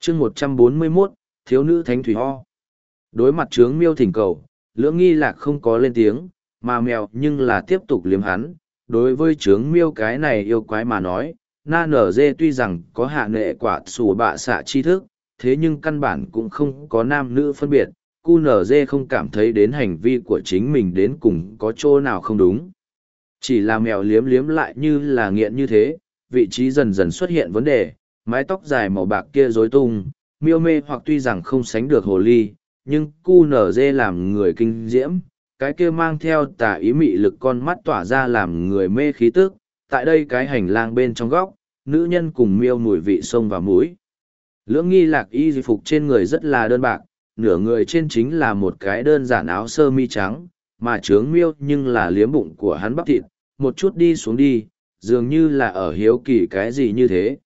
chương 141, thiếu nữ thánh thủy ho. Đối mặt trướng miêu thỉnh cầu, lưỡng nghi lạc không có lên tiếng, mà mèo nhưng là tiếp tục liếm hắn. Đối với trướng miêu cái này yêu quái mà nói, na nở dê tuy rằng có hạ nệ quả sủ bạ xạ tri thức, thế nhưng căn bản cũng không có nam nữ phân biệt. Cu nở dê không cảm thấy đến hành vi của chính mình đến cùng có chỗ nào không đúng. Chỉ là mèo liếm liếm lại như là nghiện như thế, vị trí dần dần xuất hiện vấn đề, mái tóc dài màu bạc kia rối tung, miêu mê hoặc tuy rằng không sánh được hồ ly, nhưng cu nở dê làm người kinh diễm, cái kia mang theo tà ý mị lực con mắt tỏa ra làm người mê khí tức. Tại đây cái hành lang bên trong góc, nữ nhân cùng miêu mùi vị sông vào mũi. Lưỡng nghi lạc y phục trên người rất là đơn bạc, nửa người trên chính là một cái đơn giản áo sơ mi trắng, mà trướng miêu nhưng là liếm bụng của hắn bắp thịt, một chút đi xuống đi, dường như là ở hiếu kỳ cái gì như thế.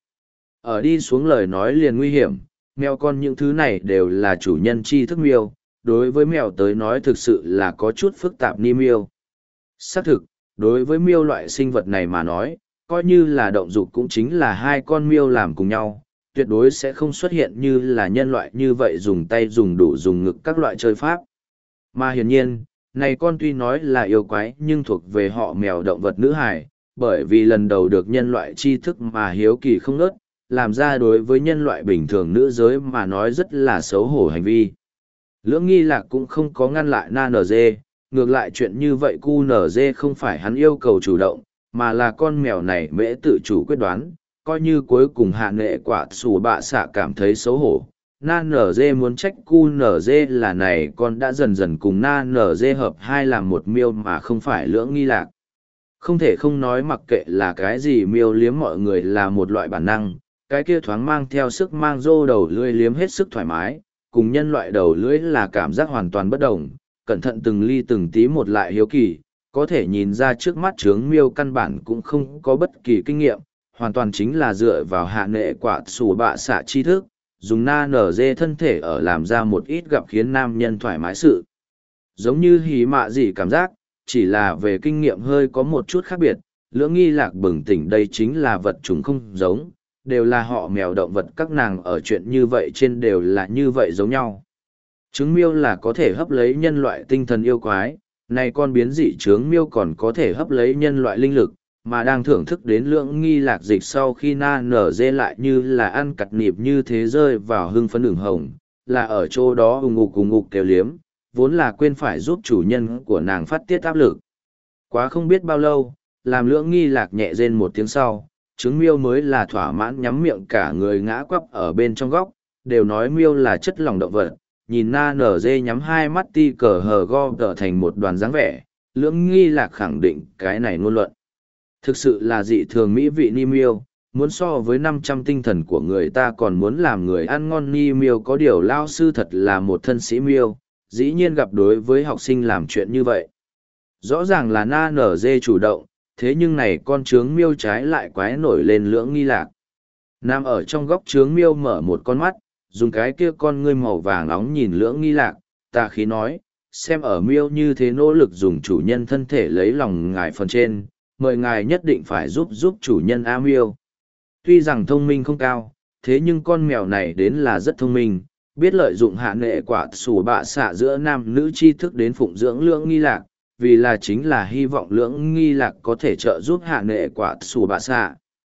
Ở đi xuống lời nói liền nguy hiểm, mèo con những thứ này đều là chủ nhân tri thức miêu, đối với mèo tới nói thực sự là có chút phức tạp ni miêu. Xác thực, đối với miêu loại sinh vật này mà nói, coi như là động dục cũng chính là hai con miêu làm cùng nhau, tuyệt đối sẽ không xuất hiện như là nhân loại như vậy dùng tay dùng đủ dùng ngực các loại chơi pháp. Mà hiển nhiên, này con tuy nói là yêu quái nhưng thuộc về họ mèo động vật nữ hài, bởi vì lần đầu được nhân loại tri thức mà hiếu kỳ không nớt, làm ra đối với nhân loại bình thường nữ giới mà nói rất là xấu hổ hành vi. Lưỡng nghi lạc cũng không có ngăn lại na nở dê, ngược lại chuyện như vậy cu nở dê không phải hắn yêu cầu chủ động, mà là con mèo này mễ tự chủ quyết đoán, coi như cuối cùng hạ nệ quả sủ bạ xạ cảm thấy xấu hổ. Na nở dê muốn trách cu nở dê là này con đã dần dần cùng na nở dê hợp hai làm một miêu mà không phải lưỡng nghi lạc. Không thể không nói mặc kệ là cái gì miêu liếm mọi người là một loại bản năng, cái kia thoáng mang theo sức mang rô đầu lưỡi liếm hết sức thoải mái, cùng nhân loại đầu lưỡi là cảm giác hoàn toàn bất đồng, cẩn thận từng ly từng tí một lại hiếu kỳ, có thể nhìn ra trước mắt trướng miêu căn bản cũng không có bất kỳ kinh nghiệm, hoàn toàn chính là dựa vào hạ nệ quả sủ bạ xạ tri thức, dùng na nở dê thân thể ở làm ra một ít gặp khiến nam nhân thoải mái sự. Giống như hí mạ gì cảm giác, chỉ là về kinh nghiệm hơi có một chút khác biệt, lưỡng nghi lạc bừng tỉnh đây chính là vật chúng không giống, đều là họ mèo động vật các nàng ở chuyện như vậy trên đều là như vậy giống nhau. Trứng miêu là có thể hấp lấy nhân loại tinh thần yêu quái, này con biến dị trứng miêu còn có thể hấp lấy nhân loại linh lực, mà đang thưởng thức đến lưỡng nghi lạc dịch sau khi na nở dê lại như là ăn cặt nịp như thế rơi vào hưng phấn đường hồng, là ở chỗ đó ùng ngục kêu liếm, vốn là quên phải giúp chủ nhân của nàng phát tiết áp lực. Quá không biết bao lâu, làm lưỡng nghi lạc nhẹ rên một tiếng sau, trứng miêu mới là thỏa mãn nhắm miệng cả người ngã quắp ở bên trong góc, đều nói miêu là chất lỏng động vật, nhìn na nở dê nhắm hai mắt ti cờ hờ go trở thành một đoàn dáng vẻ, lưỡng nghi lạc khẳng định cái này ngôn luận. Thực sự là dị thường mỹ vị ni miêu, muốn so với 500 tinh thần của người ta còn muốn làm người ăn ngon ni miêu, có điều lao sư thật là một thân sĩ miêu, dĩ nhiên gặp đối với học sinh làm chuyện như vậy. Rõ ràng là na nở dê chủ động, thế nhưng này con trướng miêu trái lại quái nổi lên lưỡng nghi lạc. Nam ở trong góc trướng miêu mở một con mắt, dùng cái kia con ngươi màu vàng nóng nhìn lưỡng nghi lạc, tà khí nói, xem ở miêu như thế nỗ lực dùng chủ nhân thân thể lấy lòng ngài phần trên, mời ngài nhất định phải giúp chủ nhân A miêu. Tuy rằng thông minh không cao, thế nhưng con mèo này đến là rất thông minh, biết lợi dụng hạ nệ quả sủ bạ xạ giữa nam nữ tri thức đến phụng dưỡng lưỡng nghi lạc, vì là chính là hy vọng lưỡng nghi lạc có thể trợ giúp hạ nệ quả sủ bạ xạ.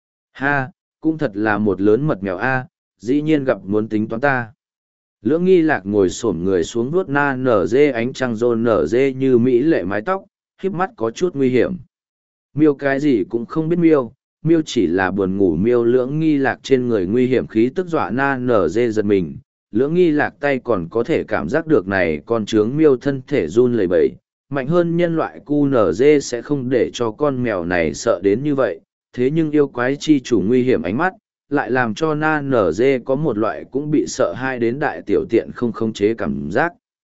Ha, cũng thật là một lớn mật mèo A, dĩ nhiên gặp muốn tính toán ta. Lưỡng nghi lạc ngồi xổm người xuống vuốt na nở dê ánh trăng rôn nở dê như mỹ lệ mái tóc, híp mắt có chút nguy hiểm. Miêu cái gì cũng không biết miêu, miêu chỉ là buồn ngủ miêu. Lưỡng nghi lạc trên người nguy hiểm khí tức dọa na nở dê giật mình. Lưỡng nghi lạc tay còn có thể cảm giác được này con trướng miêu thân thể run lẩy bẩy, mạnh hơn nhân loại cu nở dê sẽ không để cho con mèo này sợ đến như vậy, thế nhưng yêu quái chi chủ nguy hiểm ánh mắt, lại làm cho na nở dê có một loại cũng bị sợ hai đến đại tiểu tiện không khống chế cảm giác.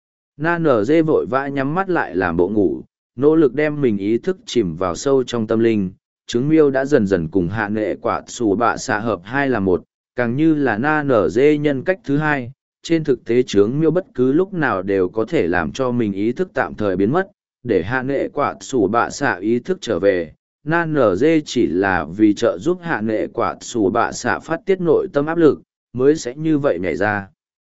Na nở dê vội vã nhắm mắt lại làm bộ ngủ, nỗ lực đem mình ý thức chìm vào sâu trong tâm linh. Trứng miêu đã dần dần cùng hạ nệ quả sủ bạ xạ hợp hai là một, càng như là na nở dê nhân cách thứ hai. Trên thực tế trứng miêu bất cứ lúc nào đều có thể làm cho mình ý thức tạm thời biến mất, để hạ nệ quả sủ bạ xạ ý thức trở về. Na nở dê chỉ là vì trợ giúp hạ nệ quả sủ bạ xạ phát tiết nội tâm áp lực, mới sẽ như vậy nhảy ra.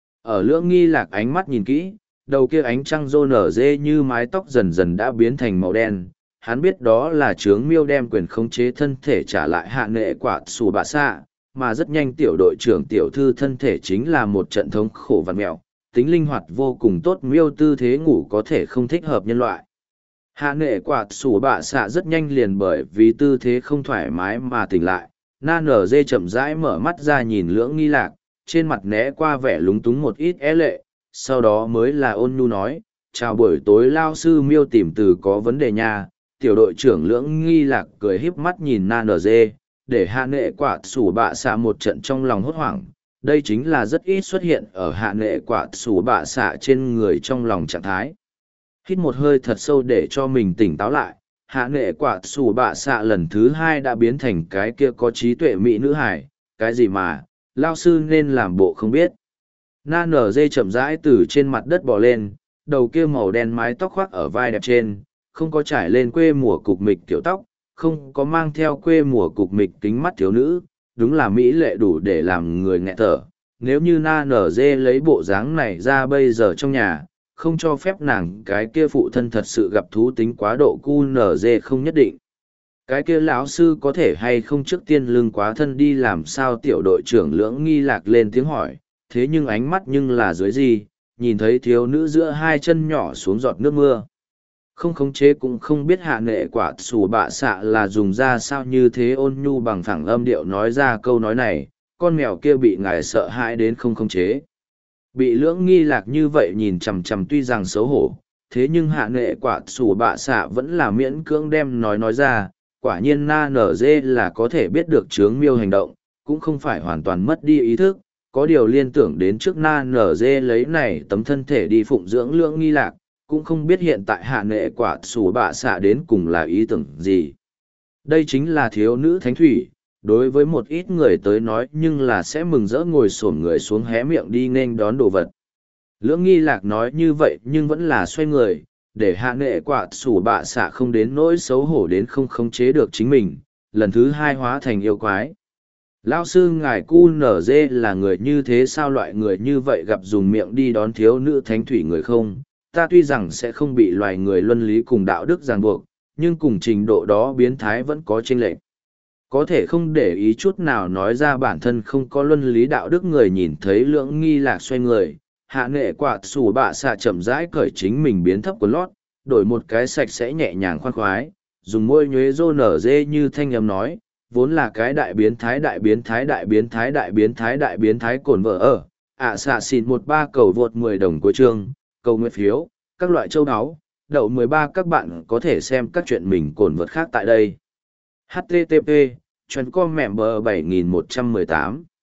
Ở Lưỡng Nghi Lạc ánh mắt nhìn kỹ, đầu kia ánh trăng rô nở dê như mái tóc dần dần đã biến thành màu đen. Hắn biết đó là Trướng Miêu đem quyền khống chế thân thể trả lại hạ nệ quả xù bạ xạ, mà rất nhanh tiểu đội trưởng tiểu thư thân thể chính là một trận thống khổ vặt mẹo, tính linh hoạt vô cùng tốt, miêu tư thế ngủ có thể không thích hợp nhân loại. Hạ nệ quả xù bạ xạ rất nhanh liền bởi vì tư thế không thoải mái mà tỉnh lại. Na nở dê chậm rãi mở mắt ra nhìn Lưỡng Nghi Lạc, trên mặt né qua vẻ lúng túng một ít é lệ, sau đó mới là ôn nhu nói, chào buổi tối lao sư Miêu tìm từ có vấn đề nha. Tiểu đội trưởng Lưỡng Nghi Lạc cười híp mắt nhìn Na nở dê, để hạ nệ quả xù bạ xạ một trận trong lòng hốt hoảng. Đây chính là rất ít xuất hiện ở hạ nệ quả xù bạ xạ trên người trong lòng trạng thái. Hít một hơi thật sâu để cho mình tỉnh táo lại, hạ nệ quả xù bạ xạ lần thứ hai đã biến thành cái kia có trí tuệ mỹ nữ hải, cái gì mà, lao sư nên làm bộ không biết. Na nở dê chậm rãi từ trên mặt đất bò lên, đầu kia màu đen mái tóc khoác ở vai đẹp trên, không có trải lên quê mùa cục mịch tiểu tóc, không có mang theo quê mùa cục mịch kính mắt thiếu nữ, đúng là mỹ lệ đủ để làm người nghẹt thở. Nếu như Na nở dê lấy bộ dáng này ra bây giờ trong nhà, không cho phép nàng cái kia phụ thân thật sự gặp thú tính quá độ cu nở dê không nhất định. Cái kia lão sư có thể hay không trước tiên lưng quá thân đi làm sao, tiểu đội trưởng Lưỡng Nghi Lạc lên tiếng hỏi, thế nhưng ánh mắt nhưng là dưới gì, nhìn thấy thiếu nữ giữa hai chân nhỏ xuống giọt nước mưa. Không khống chế cũng không biết hạ nệ quả xù bạ xạ là dùng ra sao như thế, ôn nhu bằng phẳng âm điệu nói ra câu nói này, con mèo kia bị ngài sợ hãi đến không khống chế. Bị Lưỡng Nghi Lạc như vậy nhìn chằm chằm tuy rằng xấu hổ, thế nhưng hạ nệ quả xù bạ xạ vẫn là miễn cưỡng đem nói ra. Quả nhiên Na nở dê là có thể biết được Trướng Miêu hành động, cũng không phải hoàn toàn mất đi ý thức, có điều liên tưởng đến trước Na nở dê lấy này tấm thân thể đi phụng dưỡng Lưỡng Nghi Lạc, cũng không biết hiện tại hạ nệ quả xù bạ xạ đến cùng là ý tưởng gì. Đây chính là thiếu nữ thánh thủy, đối với một ít người tới nói nhưng là sẽ mừng rỡ ngồi xổm người xuống hé miệng đi nghênh đón đồ vật. Lưỡng Nghi Lạc nói như vậy nhưng vẫn là xoay người, để hạ nệ quả xù bạ xạ không đến nỗi xấu hổ đến không khống chế được chính mình, lần thứ hai hóa thành yêu quái. Lão sư ngài cu nở dê là người như thế sao, loại người như vậy gặp dùng miệng đi đón thiếu nữ thánh thủy người không? Ta tuy rằng sẽ không bị loài người luân lý cùng đạo đức ràng buộc, nhưng cùng trình độ đó biến thái vẫn có chênh lệch. Có thể không để ý chút nào nói ra bản thân không có luân lý đạo đức người nhìn thấy Lưỡng Nghi Lạc xoay người, hạ nệ quả xù bạ xạ chậm rãi cởi chính mình biến thấp quần lót, đổi một cái sạch sẽ nhẹ nhàng khoan khoái, dùng môi nhuế rô nở dê như thanh âm nói, vốn là cái đại biến thái đại biến thái đại biến thái đại biến thái đại biến thái cồn vợ ở, xạ xịn 13 cầu vượt 10 đồng của chương, cầu nguyện phiếu, các loại châu áo, đậu 13 các bạn có thể xem các chuyện mình cồn vượt khác tại đây. http chuyện com mẹm bờ 7118